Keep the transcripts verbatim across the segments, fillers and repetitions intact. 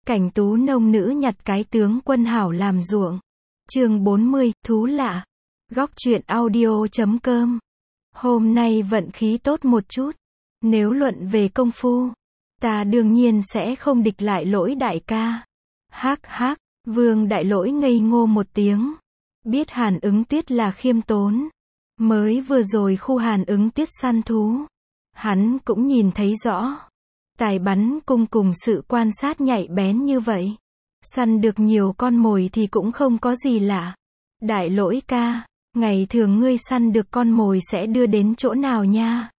Cảnh tú nông nữ nhặt cái tướng quân hảo làm ruộng. Chương bốn mươi, thú lạ. Góc truyện audio chấm com. Hôm nay vận khí tốt một chút. Nếu luận về công phu, ta đương nhiên sẽ không địch lại Lỗi đại ca. Hắc hắc, Vương đại lỗi ngây ngô một tiếng. Biết Hàn Ứng Tuyết là khiêm tốn. Mới vừa rồi khu Hàn Ứng Tuyết săn thú, hắn cũng nhìn thấy rõ. Tài bắn cung cùng sự quan sát nhạy bén như vậy. Săn được nhiều con mồi thì cũng không có gì lạ. Đại lỗi ca, ngày thường ngươi săn được con mồi sẽ đưa đến chỗ nào nha?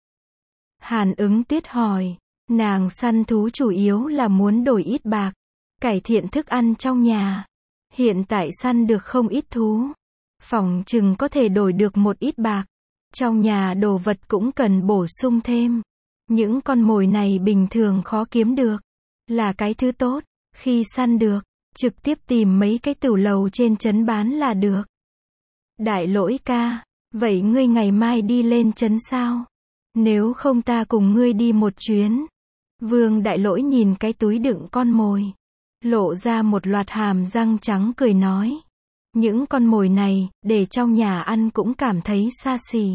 Hàn Ứng Tuyết hỏi. Nàng săn thú chủ yếu là muốn đổi ít bạc, cải thiện thức ăn trong nhà. Hiện tại săn được không ít thú, phỏng chừng có thể đổi được một ít bạc. Trong nhà đồ vật cũng cần bổ sung thêm. Những con mồi này bình thường khó kiếm được, là cái thứ tốt. Khi săn được, trực tiếp tìm mấy cái tửu lầu trên trấn bán là được. Đại lỗi ca, vậy ngươi ngày mai đi lên trấn sao? Nếu không ta cùng ngươi đi một chuyến. Vương đại lỗi nhìn cái túi đựng con mồi, lộ ra một loạt hàm răng trắng cười nói. Những con mồi này, để trong nhà ăn cũng cảm thấy xa xỉ.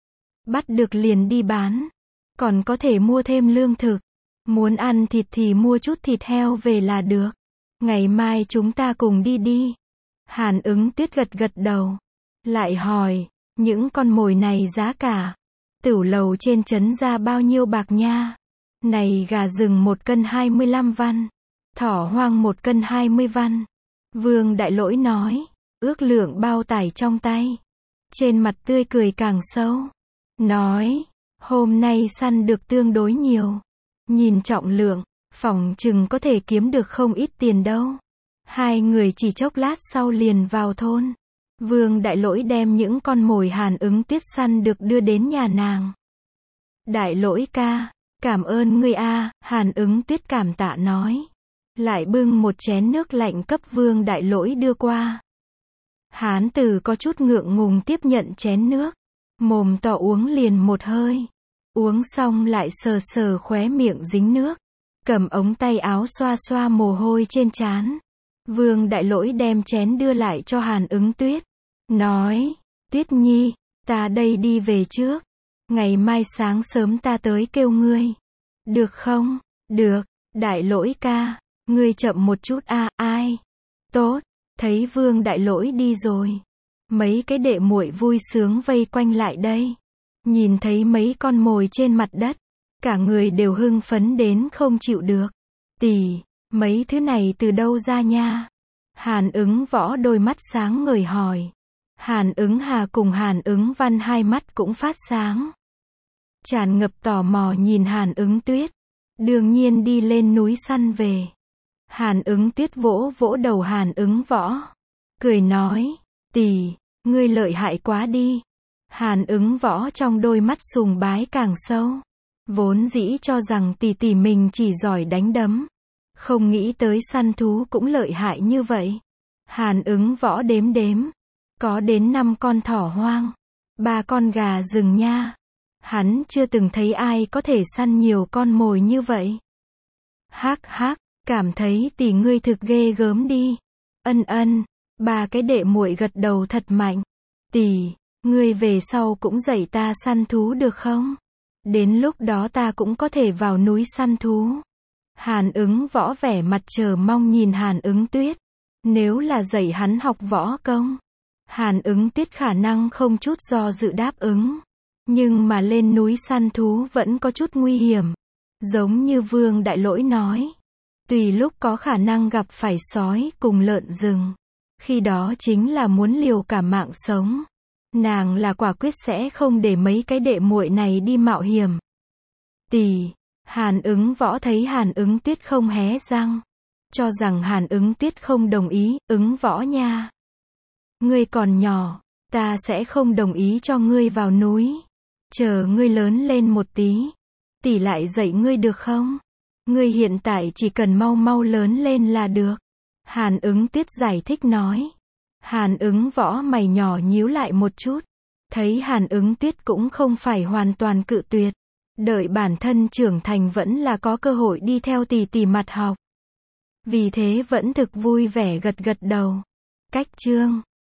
Bắt được liền đi bán, còn có thể mua thêm lương thực. Muốn ăn thịt thì mua chút thịt heo về là được. Ngày mai chúng ta cùng đi đi. Hàn Ứng Tuyết gật gật đầu. Lại hỏi, những con mồi này giá cả, tửu lầu trên trấn ra bao nhiêu bạc nha? Này gà rừng một cân hai mươi lăm văn, thỏ hoang một cân hai mươi văn. Vương đại lỗi nói, ước lượng bao tải trong tay. Trên mặt tươi cười càng sâu. Nói, hôm nay săn được tương đối nhiều. Nhìn trọng lượng, phỏng chừng có thể kiếm được không ít tiền đâu. Hai người chỉ chốc lát sau liền vào thôn. Vương đại lỗi đem những con mồi Hàn Ứng Tuyết săn được đưa đến nhà nàng. Đại lỗi ca, cảm ơn ngươi a, Hàn Ứng Tuyết cảm tạ nói. Lại bưng một chén nước lạnh cấp Vương đại lỗi đưa qua. Hán tử có chút ngượng ngùng tiếp nhận chén nước. Mồm to uống liền một hơi. Uống xong lại sờ sờ khóe miệng dính nước. Cầm ống tay áo xoa xoa mồ hôi trên trán. Vương đại lỗi đem chén đưa lại cho Hàn Ứng Tuyết. Nói, Tuyết Nhi, ta đây đi về trước. Ngày mai sáng sớm ta tới kêu ngươi. Được không? Được, đại lỗi ca. Ngươi chậm một chút a, à, ai? Tốt, thấy Vương đại lỗi đi rồi. Mấy cái đệ muội vui sướng vây quanh lại đây. Nhìn thấy mấy con mồi trên mặt đất, cả người đều hưng phấn đến không chịu được. Tỷ, mấy thứ này từ đâu ra nha? Hàn Ứng Võ đôi mắt sáng ngời hỏi. Hàn Ứng Hà cùng Hàn Ứng Văn hai mắt cũng phát sáng. Tràn ngập tò mò nhìn Hàn Ứng Tuyết. Đương nhiên đi lên núi săn về. Hàn Ứng Tuyết vỗ vỗ đầu Hàn Ứng Võ. Cười nói, tỷ, ngươi lợi hại quá đi. Hàn Ứng Võ trong đôi mắt sùng bái càng sâu. Vốn dĩ cho rằng tỷ tỷ mình chỉ giỏi đánh đấm. Không nghĩ tới săn thú cũng lợi hại như vậy. Hàn Ứng Võ đếm đếm. Có đến năm con thỏ hoang. Ba con gà rừng nha. Hắn chưa từng thấy ai có thể săn nhiều con mồi như vậy. Hắc hắc, cảm thấy tỷ ngươi thực ghê gớm đi. Ân ân, ba cái đệ muội gật đầu thật mạnh. Tỷ, ngươi về sau cũng dạy ta săn thú được không? Đến lúc đó ta cũng có thể vào núi săn thú. Hàn Ứng Võ vẻ mặt chờ mong nhìn Hàn Ứng Tuyết. Nếu là dạy hắn học võ công, Hàn Ứng Tuyết khả năng không chút do dự đáp ứng. Nhưng mà lên núi săn thú vẫn có chút nguy hiểm. Giống như Vương đại lỗi nói. Tùy lúc có khả năng gặp phải sói cùng lợn rừng. Khi đó chính là muốn liều cả mạng sống. Nàng là quả quyết sẽ không để mấy cái đệ muội này đi mạo hiểm. Tỷ, Hàn Ứng Võ thấy Hàn Ứng Tuyết không hé răng. Cho rằng Hàn Ứng Tuyết không đồng ý, Ứng Võ nha. Ngươi còn nhỏ, ta sẽ không đồng ý cho ngươi vào núi. Chờ ngươi lớn lên một tí, tỷ lại dạy ngươi được không? Ngươi hiện tại chỉ cần mau mau lớn lên là được. Hàn Ứng Tuyết giải thích nói. Hàn Ứng Võ mày nhỏ nhíu lại một chút. Thấy Hàn Ứng Tuyết cũng không phải hoàn toàn cự tuyệt. Đợi bản thân trưởng thành vẫn là có cơ hội đi theo tỷ tỷ mặt học. Vì thế vẫn thực vui vẻ gật gật đầu. Cách chương